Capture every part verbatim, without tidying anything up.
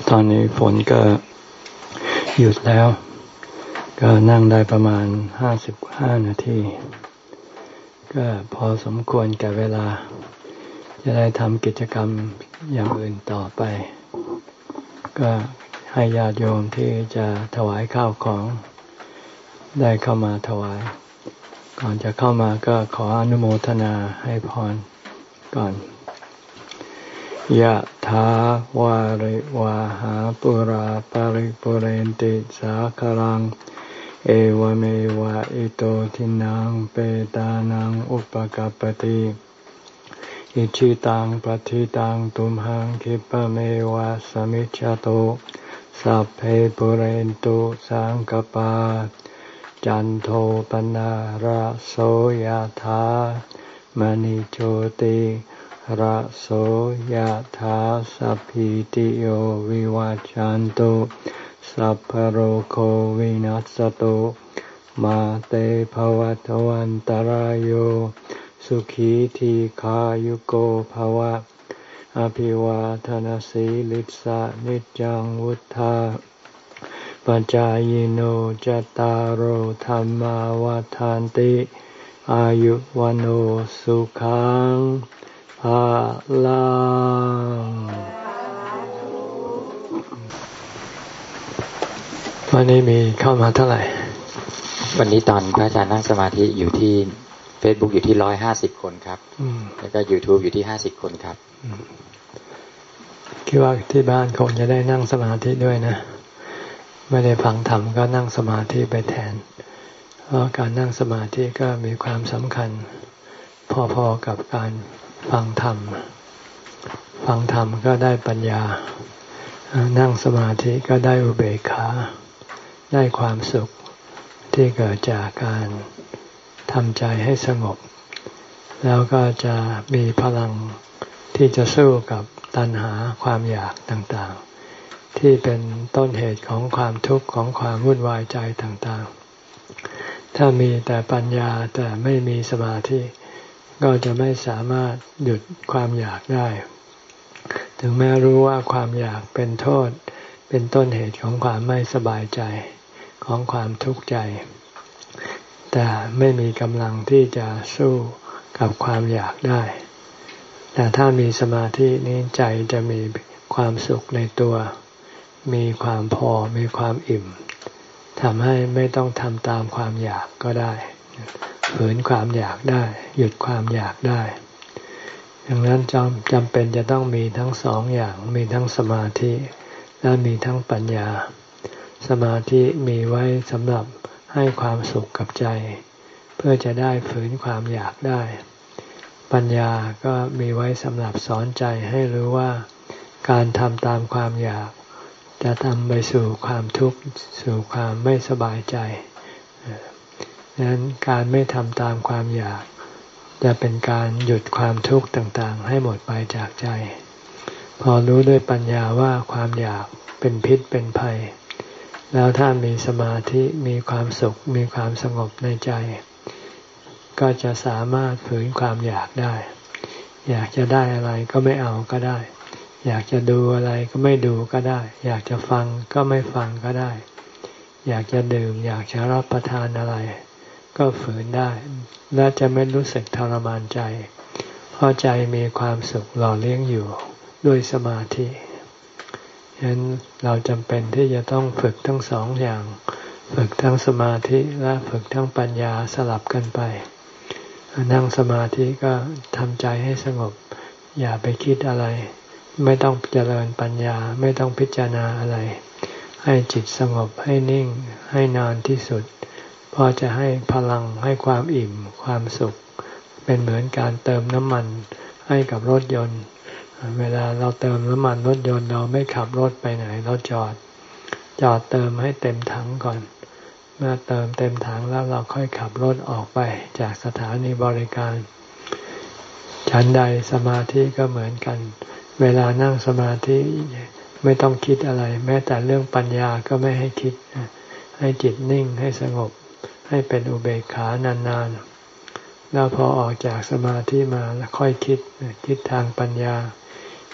ตอนนี้ฝนก็หยุดแล้วก็นั่งได้ประมาณห้าสิบห้านาทีก็พอสมควรแก่เวลาจะได้ทำกิจกรรมอย่างอื่นต่อไปก็ให้ญาติโยมที่จะถวายข้าวของได้เข้ามาถวายก่อนจะเข้ามาก็ขออนุโมทนาให้พรก่อนยะถาวาริวาหาปุราปาริปุเรนติสาคลังเอวเมวะอิโตทินังเปตานังอุปกัปปติอิชิตังปฏิตังตุมหังคิปะเมวะสมิจฉโตสัพเพปุเรนตุสังกปาจันโทปนะระโสยถามณิโชติระโสยถาสัพพิติโยวิวัจจันตุสัพพโรโควินัสตุมาเตภวัตวันตารโยสุขีทีขายุโกภวะอภิวาทนาสีลิสะนิจังวุธาปัจจายโนจตารโหธรรมาวาทานติอายุวันโอสุขังภาลังวันนี้มีเข้ามาเท่าไหร่วันนี้ตอนพระอาจารย์นั่งสมาธิอยู่ที่ Facebook อยู่ที่ร้อยห้าสิบคนครับแล้วก็ YouTube อยู่ที่ห้าสิบคนครับคิดว่าที่บ้านคงจะได้นั่งสมาธิด้วยนะไม่ได้ฟังธรรมก็นั่งสมาธิไปแทนเพราะการนั่งสมาธิก็มีความสำคัญพอๆกับการฟังธรรมฟังธรรมก็ได้ปัญญานั่งสมาธิก็ได้อุเบกขาได้ความสุขที่เกิดจากการทำใจให้สงบแล้วก็จะมีพลังที่จะสู้กับตัณหาความอยากต่างๆที่เป็นต้นเหตุของความทุกข์ของความวุ่นวายใจต่างๆถ้ามีแต่ปัญญาแต่ไม่มีสมาธิก็จะไม่สามารถหยุดความอยากได้ถึงแม้รู้ว่าความอยากเป็นโทษเป็นต้นเหตุของความไม่สบายใจของความทุกข์ใจแต่ไม่มีกำลังที่จะสู้กับความอยากได้แต่ถ้ามีสมาธินี้ใจจะมีความสุขในตัวมีความพอมีความอิ่มทำให้ไม่ต้องทำตามความอยากก็ได้ฝืนความอยากได้หยุดความอยากได้ดังนั้นจำจำเป็นจะต้องมีทั้งสองอย่างมีทั้งสมาธิและมีทั้งปัญญาสมาธิมีไว้สำหรับให้ความสุขกับใจเพื่อจะได้ฝืนความอยากได้ปัญญาก็มีไว้สำหรับสอนใจให้รู้ว่าการทำตามความอยากจะทำไปสู่ความทุกข์สู่ความไม่สบายใจดังนั้นการไม่ทำตามความอยากจะเป็นการหยุดความทุกข์ต่างๆให้หมดไปจากใจพอรู้ด้วยปัญญาว่าความอยากเป็นพิษเป็นภัยแล้วถ้ามีสมาธิมีความสุขมีความสงบในใจก็จะสามารถฝืนความอยากได้อยากจะได้อะไรก็ไม่เอาก็ได้อยากจะดูอะไรก็ไม่ดูก็ได้อยากจะฟังก็ไม่ฟังก็ได้อยากจะดื่มอยากจะรับประทานอะไรก็ฝืนได้และจะไม่รู้สึกทรมานใจเพราะใจมีความสุขหล่อเลี้ยงอยู่ด้วยสมาธิฉะนั้นเราจำเป็นที่จะต้องฝึกทั้งสองอย่างฝึกทั้งสมาธิและฝึกทั้งปัญญาสลับกันไปนั่งสมาธิก็ทำใจให้สงบอย่าไปคิดอะไรไม่ต้องเจริญปัญญาไม่ต้องพิจารณาอะไรให้จิตสงบให้นิ่งให้นานที่สุดพอจะให้พลังให้ความอิ่มความสุขเป็นเหมือนการเติมน้ำมันให้กับรถยนต์เวลาเราเติมน้ำมันรถยนต์เราไม่ขับรถไปไหนเราจอดจอดเติมให้เต็มถังก่อนเมื่อเติมเต็มถังแล้วเราค่อยขับรถออกไปจากสถานีบริการฉันใดสมาธิก็เหมือนกันเวลานั่งสมาธิไม่ต้องคิดอะไรแม้แต่เรื่องปัญญาก็ไม่ให้คิดให้จิตนิ่งให้สงบให้เป็นอุเบกขานานๆแล้วพอออกจากสมาธิมาแล้วค่อยคิดคิดทางปัญญา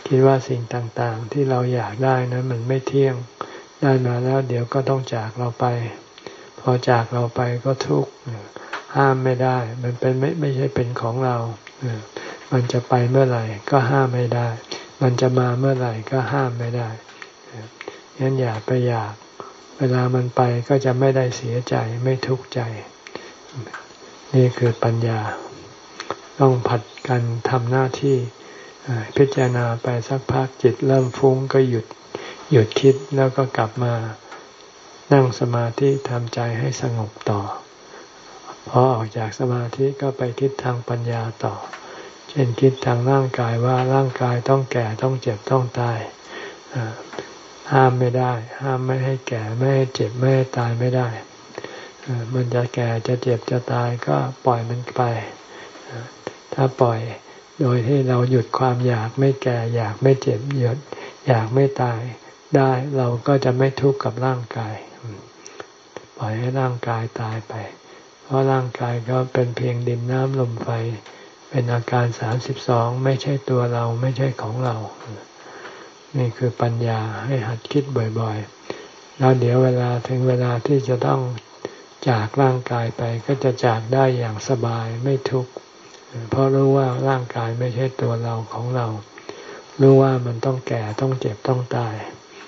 คิดว่าสิ่งต่างๆที่เราอยากได้นั้นมันไม่เที่ยงได้มาแล้วเดี๋ยวก็ต้องจากเราไปพอจากเราไปก็ทุกข์ห้ามไม่ได้มันเป็นไม่ไม่ใช่เป็นของเรามันจะไปเมื่อไหร่ก็ห้ามไม่ได้มันจะมาเมื่อไหร่ก็ห้ามไม่ได้งั้นอย่าไปอยากเวลามันไปก็จะไม่ได้เสียใจไม่ทุกข์ใจนี่คือปัญญาต้องผัดกันทำหน้าที่พิจารณาไปสักพักจิตเริ่มฟุ้งก็หยุดหยุดคิดแล้วก็กลับมานั่งสมาธิทำใจให้สงบต่อพอออกจากสมาธิก็ไปคิดทางปัญญาต่อเช่นคิดทางร่างกายว่าร่างกายต้องแก่ต้องเจ็บต้องตายห้ามไม่ได้ห้ามไม่ให้แก่ไม่ให้เจ็บไม่ให้ตายไม่ได้มันจะแก่จะเจ็บจะตายก็ปล่อยมันไปถ้าปล่อยโดยที่เราหยุดความอยากไม่แก่อยากไม่เจ็บหยุดอยากไม่ตายได้เราก็จะไม่ทุกข์กับร่างกายปล่อยให้ร่างกายตายไปเพราะร่างกายก็เป็นเพียงดินน้ำลมไฟเป็นอาการสามสิบสองไม่ใช่ตัวเราไม่ใช่ของเรานี่คือปัญญาให้หัดคิดบ่อยๆแล้วเดี๋ยวเวลาถึงเวลาที่จะต้องจากร่างกายไปก็จะจากได้อย่างสบายไม่ทุกข์เพราะรู้ว่าร่างกายไม่ใช่ตัวเราของเรารู้ว่ามันต้องแก่ต้องเจ็บต้องตาย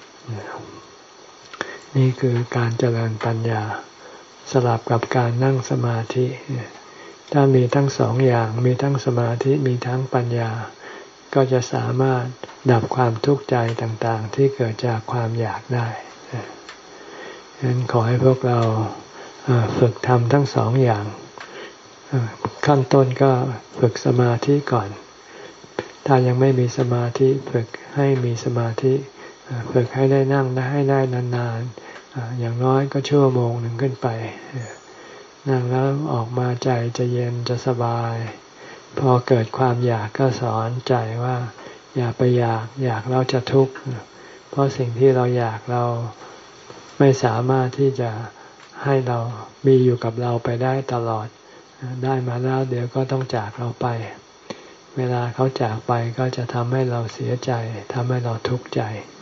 นี่คือการเจริญปัญญาสลับกับการนั่งสมาธิถ้ามีทั้งสองอย่างมีทั้งสมาธิมีทั้งปัญญาก็จะสามารถดับความทุกข์ใจต่างๆที่เกิดจากความอยากได้ฉะนั้นขอให้พวกเราฝึกทำทั้งสองอย่างขั้นต้นก็ฝึกสมาธิก่อนถ้ายังไม่มีสมาธิฝึกให้มีสมาธิฝึกให้ได้นั่งได้ให้ได้นานๆอย่างน้อยก็ชั่วโมงหนึ่งขึ้นไปนั่งแล้วออกมาใจจะเย็นจะสบายพอเกิดความอยากก็สอนใจว่าอย่าไปอยากอยากเราจะทุกข์เพราะสิ่งที่เราอยากเราไม่สามารถที่จะให้เรามีอยู่กับเราไปได้ตลอดได้มาแล้วเดี๋ยวก็ต้องจากเราไปเวลาเขาจากไปก็จะทำให้เราเสียใจทำให้เราทุกข์ใจ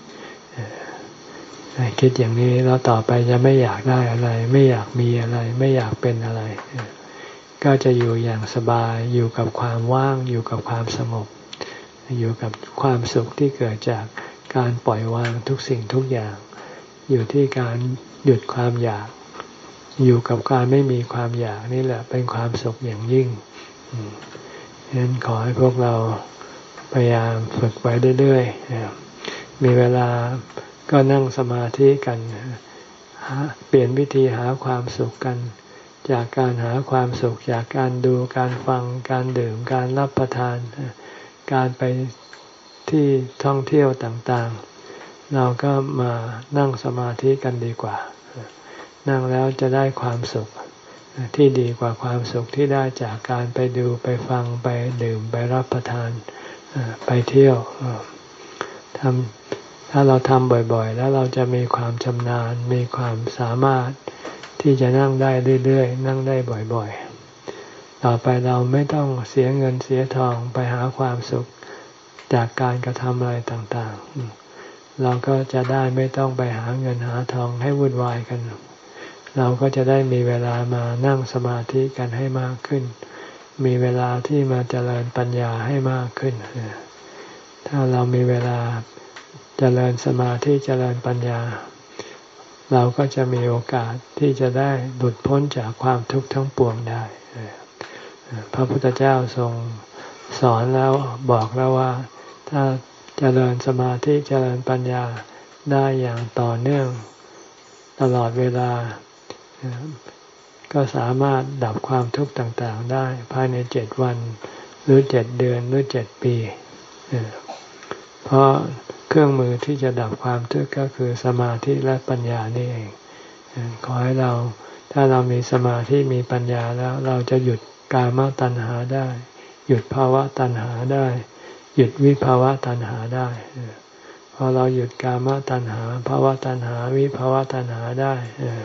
คิดอย่างนี้แล้วต่อไปจะไม่อยากได้อะไรไม่อยากมีอะไรไม่อยากเป็นอะไรก็จะอยู่อย่างสบายอยู่กับความว่างอยู่กับความสงบอยู่กับความสุขที่เกิดจากการปล่อยวางทุกสิ่งทุกอย่างอยู่ที่การหยุดความอยากอยู่กับการไม่มีความอยากนี่แหละเป็นความสุขอย่างยิ่งฉะนั้นขอให้พวกเราพยายามฝึกไว้เรื่อยๆมีเวลาก็นั่งสมาธิกันเปลี่ยนวิธีหาความสุขกันจากการหาความสุขจากการดูการฟังการดื่มการรับประทานการไปที่ท่องเที่ยวต่างๆเราก็มานั่งสมาธิกันดีกว่านั่งแล้วจะได้ความสุขที่ดีกว่าความสุขที่ได้จากการไปดูไปฟังไปดื่มไปรับประทานไปเที่ยวทำถ้าเราทำบ่อยๆแล้วเราจะมีความชำนาญมีความสามารถที่จะนั่งได้เรื่อยๆนั่งได้บ่อยๆต่อไปเราไม่ต้องเสียเงินเสียทองไปหาความสุขจากการกระทำอะไรต่างๆเราก็จะได้ไม่ต้องไปหาเงินหาทองให้วุ่นวายกันเราก็จะได้มีเวลามานั่งสมาธิกันให้มากขึ้นมีเวลาที่มาเจริญปัญญาให้มากขึ้นถ้าเรามีเวลาเจริญสมาธิเจริญปัญญาเราก็จะมีโอกาสที่จะได้หลุดพ้นจากความทุกข์ทั้งปวงได้พระพุทธเจ้าทรงสอนแล้วบอกแล้วว่าถ้าเจริญสมาธิเจริญปัญญาได้อย่างต่อเนื่องตลอดเวลาก็สามารถดับความทุกข์ต่างๆได้ภายในเจ็ดวันหรือเจ็ดเดือนหรือเจ็ดปีเพราะเครื่องมือที่จะดับความทุกข์ก็คือสมาธิและปัญญานี่เองขอให้เราถ้าเรามีสมาธิมีปัญญาแล้วเราจะหยุดกามตัณหาได้หยุดภาวะตัณหาได้หยุดวิภาวะตัณหาได้พอเราหยุดกามตัณหาภาวะตัณหาวิภาวะตัณหาได้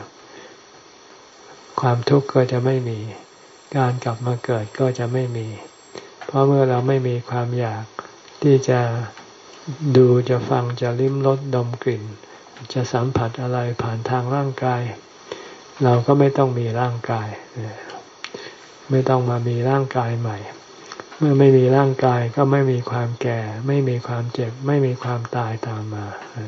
ความทุกข์ก็จะไม่มีการกลับมาเกิดก็จะไม่มีเพราะเมื่อเราไม่มีความอยากที่จะดูจะฟังจะลิ้มรสดมกลิ่นจะสัมผัสอะไรผ่านทางร่างกายเราก็ไม่ต้องมีร่างกายไม่ต้องมามีร่างกายใหม่เมื่อไม่มีร่างกายก็ไม่มีความแก่ไม่มีความเจ็บไม่มีความตายตามมา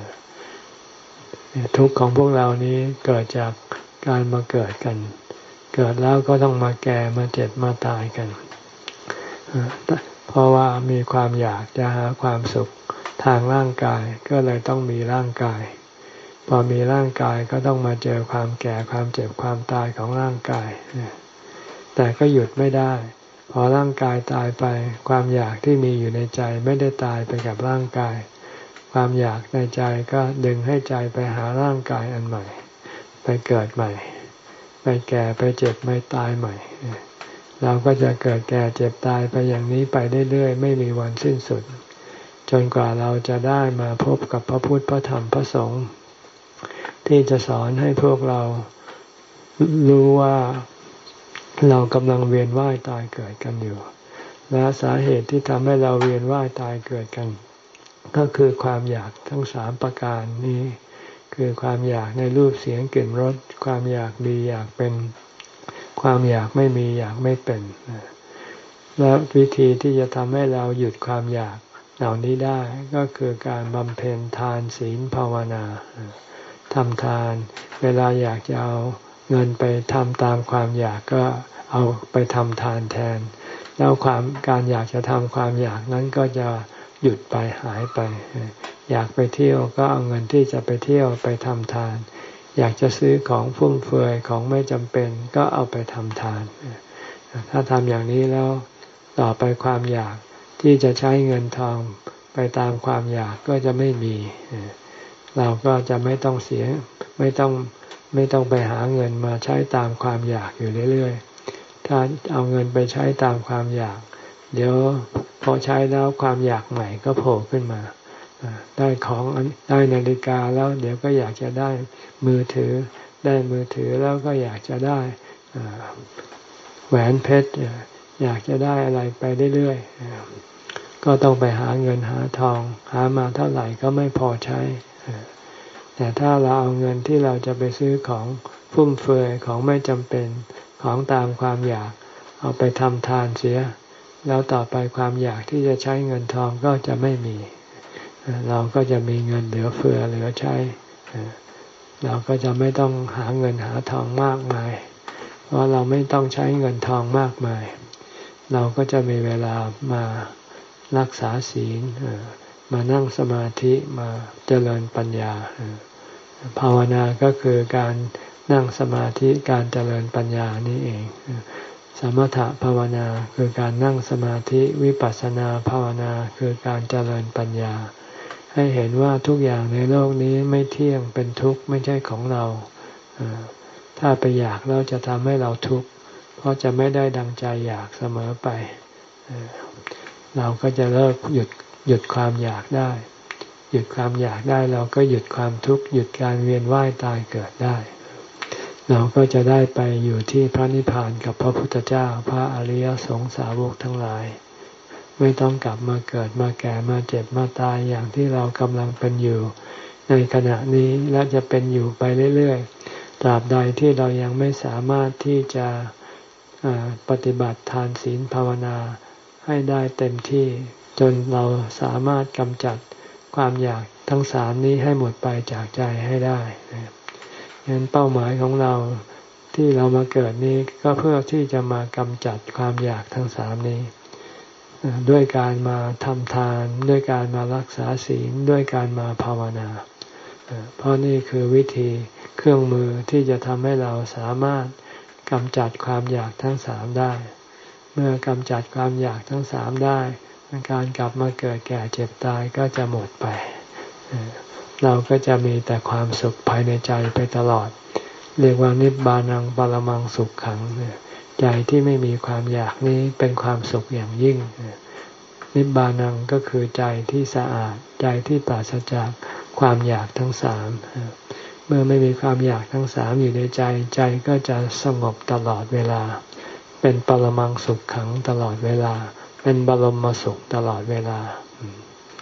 ทุกข์ของพวกเรานี้เกิดจากการมาเกิดกันเกิดแล้วก็ต้องมาแก่มาเจ็บมาตายกันเพราะว่ามีความอยากจะหาความสุขทางร่างกายก็เลยต้องมีร่างกายพอมีร่างกายก็ต้องมาเจอความแก่ความเจ็บความตายของร่างกายแต่ก็หยุดไม่ได้พอร่างกายตายไปความอยากที่มีอยู่ในใจไม่ได้ตายไปกับร่างกายความอยากในใจก็ดึงให้ใจไปหาร่างกายอันใหม่ไปเกิดใหม่ไปแก่ไปเจ็บไปตายใหม่เราก็จะเกิดแก่เจ็บตายไปอย่างนี้ไปเรื่อยๆไม่มีวันสิ้นสุดจนกว่าเราจะได้มาพบกับพระพุทธพระธรรมพระสงฆ์ที่จะสอนให้พวกเรารู้ว่าเรากำลังเวียนว่ายตายเกิดกันอยู่และสาเหตุที่ทำให้เราเวียนว่ายตายเกิดกันก็คือความอยากทั้งสามประการนี้คือความอยากในรูปเสียงกลิ่นรสความอยากดีอยากเป็นความอยากไม่มีอยากไม่เป็นและวิธีที่จะทำให้เราหยุดความอยากเหล่านี้ได้ก็คือการบำเพ็ญทานศีลภาวนาทำทานเวลาอยากจะเอาเงินไปทำตามความอยากก็เอาไปทำทานแทนแล้วความการอยากจะทำความอยากนั้นก็จะหยุดไปหายไปอยากไปเที่ยวก็เอาเงินที่จะไปเที่ยวไปทำทานอยากจะซื้อของฟุ่มเฟือยของไม่จำเป็นก็เอาไปทำทานถ้าทำอย่างนี้แล้วต่อไปความอยากที่จะใช้เงินทองไปตามความอยากก็จะไม่มีเราก็จะไม่ต้องเสียไม่ต้องไม่ต้องไปหาเงินมาใช้ตามความอยากอยู่เรื่อยๆถ้าเอาเงินไปใช้ตามความอยากเดี๋ยวพอใช้แล้วความอยากใหม่ก็โผล่ขึ้นมาได้ของได้นาฬิกาแล้วเดี๋ยวก็อยากจะได้มือถือได้มือถือแล้วก็อยากจะได้แหวนเพชรอยากจะได้อะไรไปเรื่อยๆก็ต้องไปหาเงินหาทองหามาเท่าไหร่ก็ไม่พอใช้แต่ถ้าเราเอาเงินที่เราจะไปซื้อของฟุ่มเฟือยของไม่จำเป็นของตามความอยากเอาไปทำทานเสียแล้วต่อไปความอยากที่จะใช้เงินทองก็จะไม่มีเราก็จะมีเงินเหลือเฟือเหลือใช้เราก็จะไม่ต้องหาเงินหาทองมากมายเพราะเราไม่ต้องใช้เงินทองมากมายเราก็จะมีเวลามารักษาศีลมานั่งสมาธิมาเจริญปัญญาภาวนาก็คือการนั่งสมาธิการเจริญปัญญานี่เองสมถะภาวนาคือการนั่งสมาธิวิปัสสนาภาวนาคือการเจริญปัญญาให้เห็นว่าทุกอย่างในโลกนี้ไม่เที่ยงเป็นทุกข์ไม่ใช่ของเราถ้าไปอยากแล้วจะทำให้เราทุกข์เพราะจะไม่ได้ดังใจอยากเสมอไปเราก็จะเลิกหยุดหยุดความอยากได้หยุดความอยากได้เราก็หยุดความทุกข์หยุดการเวียนว่ายตายเกิดได้เราก็จะได้ไปอยู่ที่พระนิพพานกับพระพุทธเจ้าพระอริยสงสาวกทั้งหลายไม่ต้องกลับมาเกิดมาแก่มาเจ็บมาตายอย่างที่เรากำลังเป็นอยู่ในขณะนี้และจะเป็นอยู่ไปเรื่อยๆตราบใดที่เรายังไม่สามารถที่จะปฏิบัติทานศีลภาวนาให้ได้เต็มที่จนเราสามารถกำจัดความอยากทั้งสามนี้ให้หมดไปจากใจให้ได้งั้นเป้าหมายของเราที่เรามาเกิดนี้ก็เพื่อที่จะมากำจัดความอยากทั้งสามนี้ด้วยการมาทำทานด้วยการมารักษาศีลด้วยการมาภาวนาเพราะนี่คือวิธีเครื่องมือที่จะทำให้เราสามารถกำจัดความอยากทั้งสามได้เมื่อกำจัดความอยากทั้งสามได้การกลับมาเกิดแก่เจ็บตายก็จะหมดไปเราก็จะมีแต่ความสุขภายในใจไปตลอดเรียกว่านิพพานังปรมังสุขขังใจที่ไม่มีความอยากนี้เป็นความสุขอย่างยิ่งนิพพานังก็คือใจที่สะอาดใจที่ปราศจากความอยากทั้งสามเมื่อไม่มีความอยากทั้งสามอยู่ในใจใจก็จะสงบตลอดเวลาเป็นปรมังสุขขังตลอดเวลาเป็นบรมสุขตลอดเวลา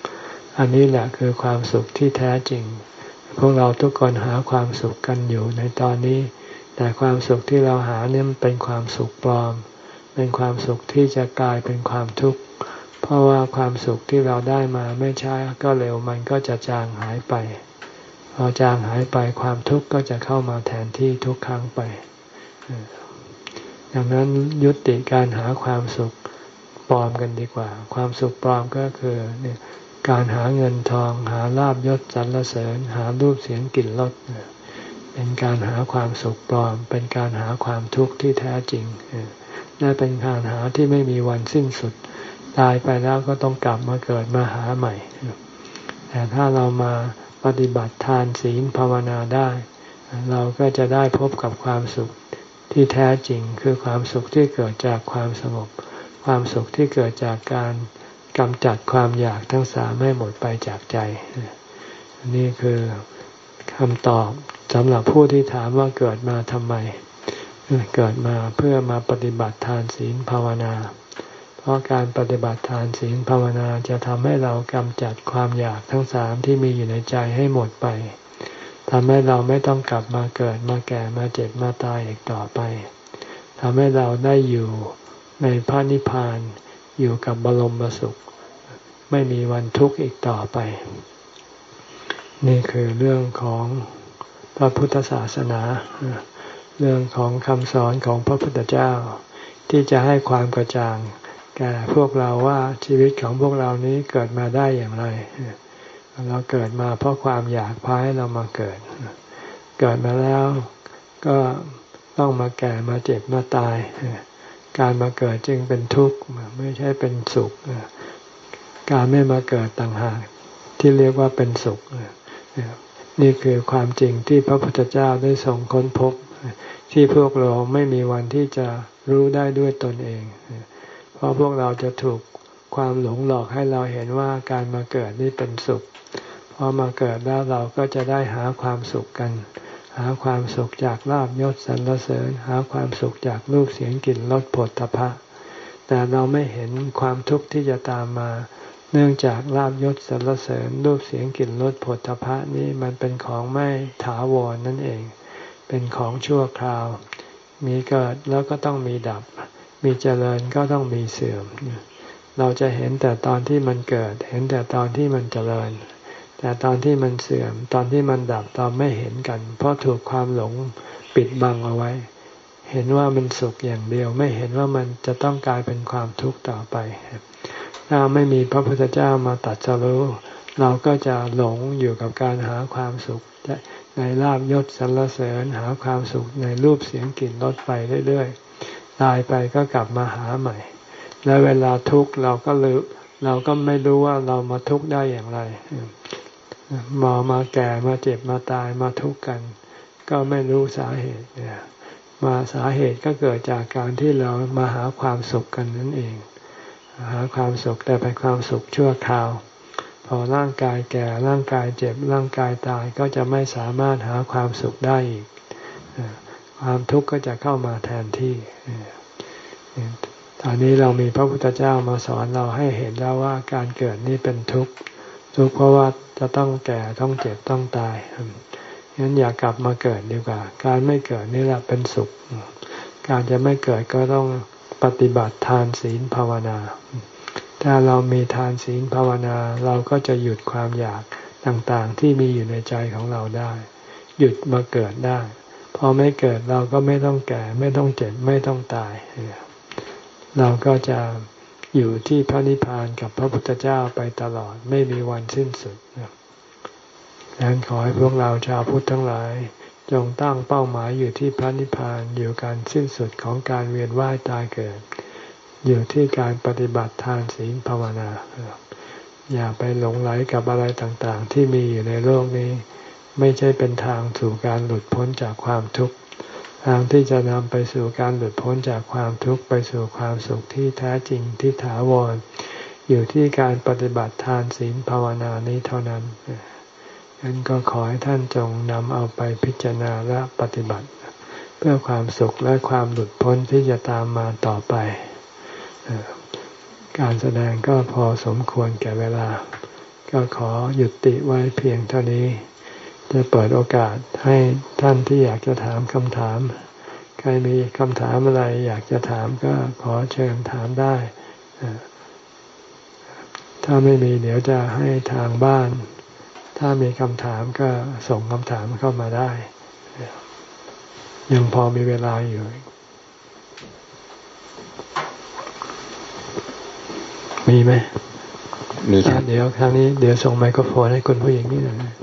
อันนี้แหละคือความสุขที่แท้จริงพวกเราทุกคนหาความสุขกันอยู่ในตอนนี้แต่ความสุขที่เราหาเนี่ยมันเป็นความสุขปลอมเป็นความสุขที่จะกลายเป็นความทุกข์เพราะว่าความสุขที่เราได้มาไม่ช้าก็เร็วมันก็จะจางหายไปพอจางหายไปความทุกข์ก็จะเข้ามาแทนที่ทุกครั้งไปดังนั้นยุติการหาความสุขปลอมกันดีกว่าความสุขปลอมก็คือเนี่ยการหาเงินทองหาลาภยศสรรเสริญหารูปเสียงกลิ่นรสเป็นการหาความสุขปลอมเป็นการหาความทุกข์ที่แท้จริงและเป็นการหาที่ไม่มีวันสิ้นสุดตายไปแล้วก็ต้องกลับมาเกิดมาหาใหม่แต่ถ้าเรามาปฏิบัติทานศีลภาวนาได้เราก็จะได้พบกับความสุขที่แท้จริงคือความสุขที่เกิดจากความสงบความสุขที่เกิดจากการกำจัดความอยากทั้งสามให้หมดไปจากใจนี่คือคำตอบสำหรับผู้ที่ถามว่าเกิดมาทำไมเกิดมาเพื่อมาปฏิบัติทานศีลภาวนาเพราะการปฏิบัติทานศีลภาวนาจะทำให้เรากำจัดความอยากทั้งสามที่มีอยู่ในใจให้หมดไปทำให้เราไม่ต้องกลับมาเกิดมาแก่มาเจ็บมาตายอีกต่อไปทำให้เราได้อยู่ในพระนิพพานอยู่กับบรมสุขไม่มีวันทุกข์อีกต่อไปนี่คือเรื่องของพระพุทธศาสนาเรื่องของคำสอนของพระพุทธเจ้าที่จะให้ความกระจ่างแก่พวกเราว่าชีวิตของพวกเรานี้เกิดมาได้อย่างไรเราเกิดมาเพราะความอยากพาให้เรามาเกิดเกิดมาแล้วก็ต้องมาแก่มาเจ็บมาตายการมาเกิดจึงเป็นทุกข์ไม่ใช่เป็นสุขการไม่มาเกิดต่างหากที่เรียกว่าเป็นสุขนี่คือความจริงที่พระพุทธเจ้าได้ทรงค้นพบที่พวกเราไม่มีวันที่จะรู้ได้ด้วยตนเองเพราะพวกเราจะถูกความหลงหลอกให้เราเห็นว่าการมาเกิดนี่เป็นสุขพอมาเกิดแล้วเราก็จะได้หาความสุขกันหาความสุขจากลาภยศสรรเสริญหาความสุขจากรูปเสียงกลิ่นรสโผฏฐัพพะแต่เราไม่เห็นความทุกข์ที่จะตามมาเนื่องจากลาภยศสรรเสริญรูปเสียงกลิ่นรสโผฏฐัพพะนี้มันเป็นของไม่ถาวรนั่นเองเป็นของชั่วคราวมีเกิดแล้วก็ต้องมีดับมีเจริญก็ต้องมีเสื่อมเราจะเห็นแต่ตอนที่มันเกิดเห็นแต่ตอนที่มันเจริญแต่ตอนที่มันเสื่อมตอนที่มันดับเราไม่เห็นกันเพราะถูกความหลงปิดบังเอาไว้เห็นว่ามันสุขอย่างเดียวไม่เห็นว่ามันจะต้องกลายเป็นความทุกข์ต่อไปถ้าไม่มีพระพุทธเจ้ามาตรัสรู้เราก็จะหลงอยู่กับการหาความสุขในลาภยศสรรเสริญหาความสุขในรูปเสียงกลิ่นรสไปเรื่อยๆตายไปก็กลับมาหาใหม่และเวลาทุกข์เราก็ลืมเราก็ไม่รู้ว่าเรามาทุกข์ได้อย่างไรมามาแก่มาเจ็บมาตายมาทุกข์กันก็ไม่รู้สาเหตุมาสาเหตุก็เกิดจากการที่เรามาหาความสุขกันนั่นเองหาความสุขแต่เป็นความสุขชั่วคราวพอร่างกายแก่ร่างกายเจ็บร่างกายตายก็จะไม่สามารถหาความสุขได้อีกความทุกข์ก็จะเข้ามาแทนที่ตอนนี้เรามีพระพุทธเจ้ามาสอนเราให้เห็นแล้วว่าการเกิดนี่เป็นทุกข์ทุกข์เพราะว่าจะต้องแก่ต้องเจ็บต้องตายงั้นอย่ากลับมาเกิดดีกว่าการไม่เกิดนี่แหละเป็นสุขการจะไม่เกิดก็ต้องปฏิบัติทานศีลภาวนาถ้าเรามีทานศีลภาวนาเราก็จะหยุดความอยากต่างๆที่มีอยู่ในใจของเราได้หยุดมาเกิดได้พอไม่เกิดเราก็ไม่ต้องแก่ไม่ต้องเจ็บไม่ต้องตายเราก็จะอยู่ที่พระนิพพานกับพระพุทธเจ้าไปตลอดไม่มีวันสิ้นสุดดังนั้นขอให้พวกเราชาวพุทธทั้งหลายจงตั้งเป้าหมายอยู่ที่พระนิพพานอยู่การสิ้นสุดของการเวียนว่ายตายเกิดอยู่ที่การปฏิบัติทานศีลภาวนาอย่าไปหลงไหลกับอะไรต่างๆที่มีอยู่ในโลกนี้ไม่ใช่เป็นทางสู่การหลุดพ้นจากความทุกข์ทางที่จะนำไปสู่การหลุดพ้นจากความทุกข์ไปสู่ความสุขที่แท้จริงที่ถาวรอยู่ที่การปฏิบัติทานศีลภาวนานี้เท่านั้นงั้นก็ขอให้ท่านจงนำเอาไปพิจารณาและปฏิบัติเพื่อความสุขและความหลุดพ้นที่จะตามมาต่อไปการแสดงก็พอสมควรแก่เวลาก็ขอหยุดติไว้เพียงเท่านี้จะเปิดโอกาสให้ท่านที่อยากจะถามคำถามใครมีคำถามอะไรอยากจะถามก็ขอเชิญถามได้ถ้าไม่มีเดี๋ยวจะให้ทางบ้านถ้ามีคำถามก็ส่งคำถามเข้ามาได้ยังพอมีเวลาอยู่มีไหมมีครับเดี๋ยวครั้งนี้เดี๋ยวส่งไมโครโฟนให้คุณผู้หญิงนี่หน่อย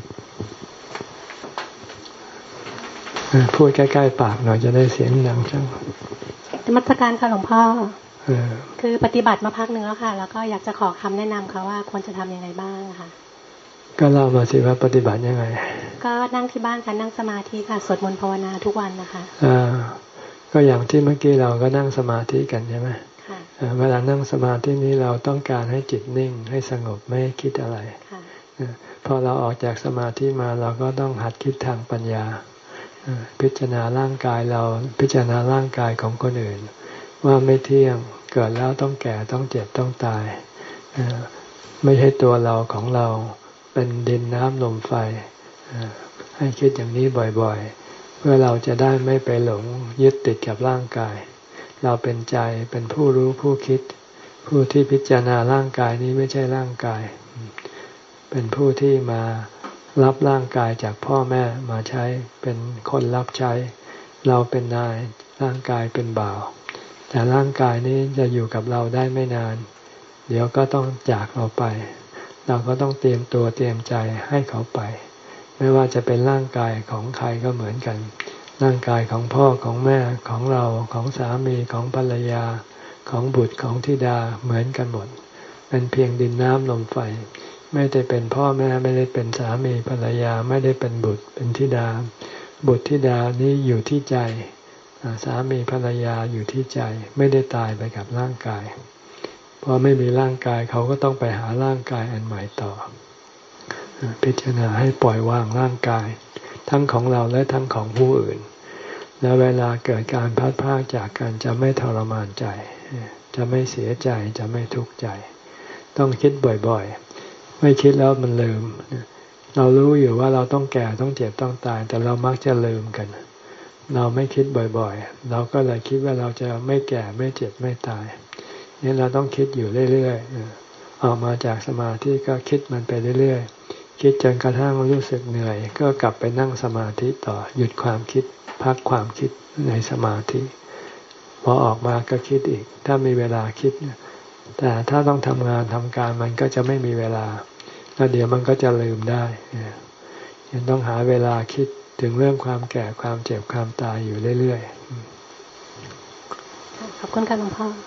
พูดใกล้ๆปากหน่อยจะได้เสียงดังจังนมัสการค่ะหลวงพ่อคือปฏิบัติมาพักนึงแล้วค่ะแล้วก็อยากจะขอคำแนะนำค่ะว่าควรจะทำยังไงบ้างค่ะก็เล่ามาสิว่าปฏิบัติยังไงก็นั่งที่บ้านค่ะนั่งสมาธิค่ะสวดมนต์ภาวนาทุกวันนะคะอ่าก็อย่างที่เมื่อกี้เราก็นั่งสมาธิกันใช่ไหมค่ะเวลานั่งสมาธินี้เราต้องการให้จิตนิ่งให้สงบไม่คิดอะไรค่ะพอเราออกจากสมาธิมาเราก็ต้องหัดคิดทางปัญญาพิจารณาร่างกายเราพิจารณาร่างกายของคนอื่นว่าไม่เที่ยงเกิดแล้วต้องแก่ต้องเจ็บต้องตายไม่ใช่ตัวเราของเราเป็นดินน้ำลมไฟให้คิดอย่างนี้บ่อยๆเพื่อเราจะได้ไม่ไปหลงยึดติดกับร่างกายเราเป็นใจเป็นผู้รู้ผู้คิดผู้ที่พิจารณาร่างกายนี้ไม่ใช่ร่างกายเป็นผู้ที่มารับร่างกายจากพ่อแม่มาใช้เป็นคนรับใช้เราเป็นนายร่างกายเป็นบ่าวแต่ร่างกายนี้จะอยู่กับเราได้ไม่นานเดี๋ยวก็ต้องจากเราไปเราก็ต้องเตรียมตัวเตรียมใจให้เขาไปไม่ว่าจะเป็นร่างกายของใครก็เหมือนกันร่างกายของพ่อของแม่ของเราของสามีของภรรยาของบุตรของธิดาเหมือนกันหมดเป็นเพียงดินน้ำลมไฟไม่ได้เป็นพ่อแม่ไม่ได้เป็นสามีภรรยาไม่ได้เป็นบุตรเป็นธิดาบุตรธิดานี้อยู่ที่ใจสามีภรรยาอยู่ที่ใจไม่ได้ตายไปกับร่างกายพอไม่มีร่างกายเขาก็ต้องไปหาร่างกายอันใหม่ต่อพิจารณาให้ปล่อยวางร่างกายทั้งของเราและทั้งของผู้อื่นและเวลาเกิดการพัดพรากจากกันจะไม่ทรมานใจจะไม่เสียใจจะไม่ทุกข์ใจต้องคิดบ่อยๆไม่คิดแล้วมันลืมเรารู้อยู่ว่าเราต้องแก่ต้องเจ็บต้องตายแต่เรามักจะลืมกันเราไม่คิดบ่อยๆเราก็เลยคิดว่าเราจะไม่แก่ไม่เจ็บไม่ตายนี่เราต้องคิดอยู่เรื่อยๆออกมาจากสมาธิก็คิดมันไปเรื่อยๆคิดจนกระทั่งรู้สึกเหนื่อยก็กลับไปนั่งสมาธิต่อหยุดความคิดพักความคิดในสมาธิพอออกมาก็คิดอีกถ้ามีเวลาคิดแต่ถ้าต้องทำงานทำการมันก็จะไม่มีเวลาแล้วเดี๋ยวมันก็จะลืมได้ยังต้องหาเวลาคิดถึงเรื่องความแก่ความเจ็บความตายอยู่เรื่อยๆขอบคุณค่ะหลวงพ่อ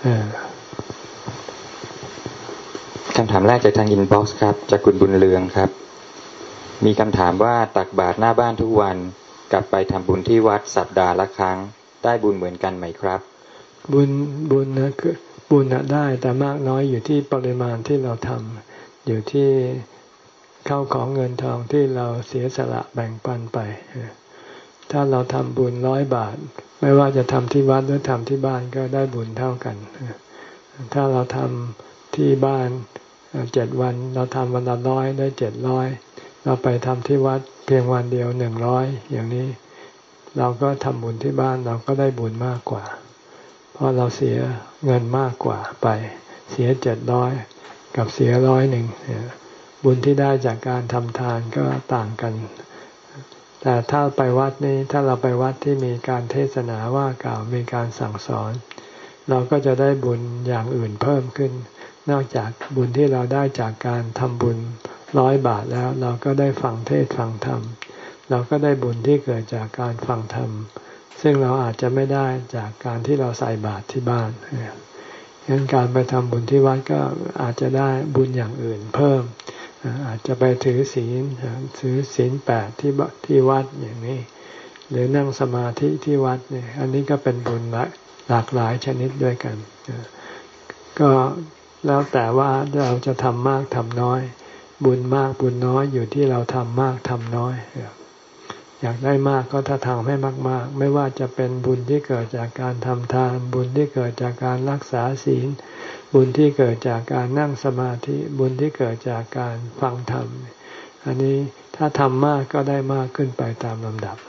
คำถามแรกจากทางอินบ็อกซ์ครับจากคุณบุญเรืองครับมีคำถามว่าตักบาตรหน้าบ้านทุกวันกับไปทำบุญที่วัดสัปดาห์ละครั้งได้บุญเหมือนกันไหมครับบุญบุญนะคือบุญนะได้แต่มากน้อยอยู่ที่ปริมาณที่เราทำอยู่ที่เข้าของเงินทองที่เราเสียสละแบ่งปันไปถ้าเราทำบุญร้อยบาทไม่ว่าจะทำที่วัดหรือทำที่บ้านก็ได้บุญเท่ากันถ้าเราทำที่บ้านเจ็ดวันเราทำวันละร้อยได้เจ็ดร้อยเราไปทำที่วัดเพียงวันเดียวหนึ่งร้อยอย่างนี้เราก็ทำบุญที่บ้านเราก็ได้บุญมากกว่าเพราะเราเสียเงินมากกว่าไปเสียเจ็ดร้อยกับเสียร้อยหนึ่งบุญที่ได้จากการทำทานก็ต่างกันแต่ถ้าไปวัดนี้ถ้าเราไปวัดที่มีการเทศนาว่ากล่าวมีการสั่งสอนเราก็จะได้บุญอย่างอื่นเพิ่มขึ้นนอกจากบุญที่เราได้จากการทำบุญร้อยบาทแล้วเราก็ได้ฟังเทศฟังธรรมเราก็ได้บุญที่เกิดจากการฟังธรรมซึ่งเราอาจจะไม่ได้จากการที่เราใส่บาตรที่บ้านงั้นการไปทำบุญที่วัดก็อาจจะได้บุญอย่างอื่นเพิ่มอาจจะไปถือศีลถือศีลแปดที่ที่วัดอย่างนี้หรือนั่งสมาธิที่วัดเนี่ยอันนี้ก็เป็นบุญหลากหลายชนิดด้วยกันก็แล้วแต่ว่าเราจะทำมากทำน้อยบุญมากบุญน้อยอยู่ที่เราทำมากทำน้อยอยากได้มากก็ถ้าทำให้มากๆไม่ว่าจะเป็นบุญที่เกิดจากการทำทานบุญที่เกิดจากการรักษาศีลบุญที่เกิดจากการนั่งสมาธิบุญที่เกิดจากการฟังธรรมอันนี้ถ้าทำมากก็ได้มากขึ้นไปตามลำดับ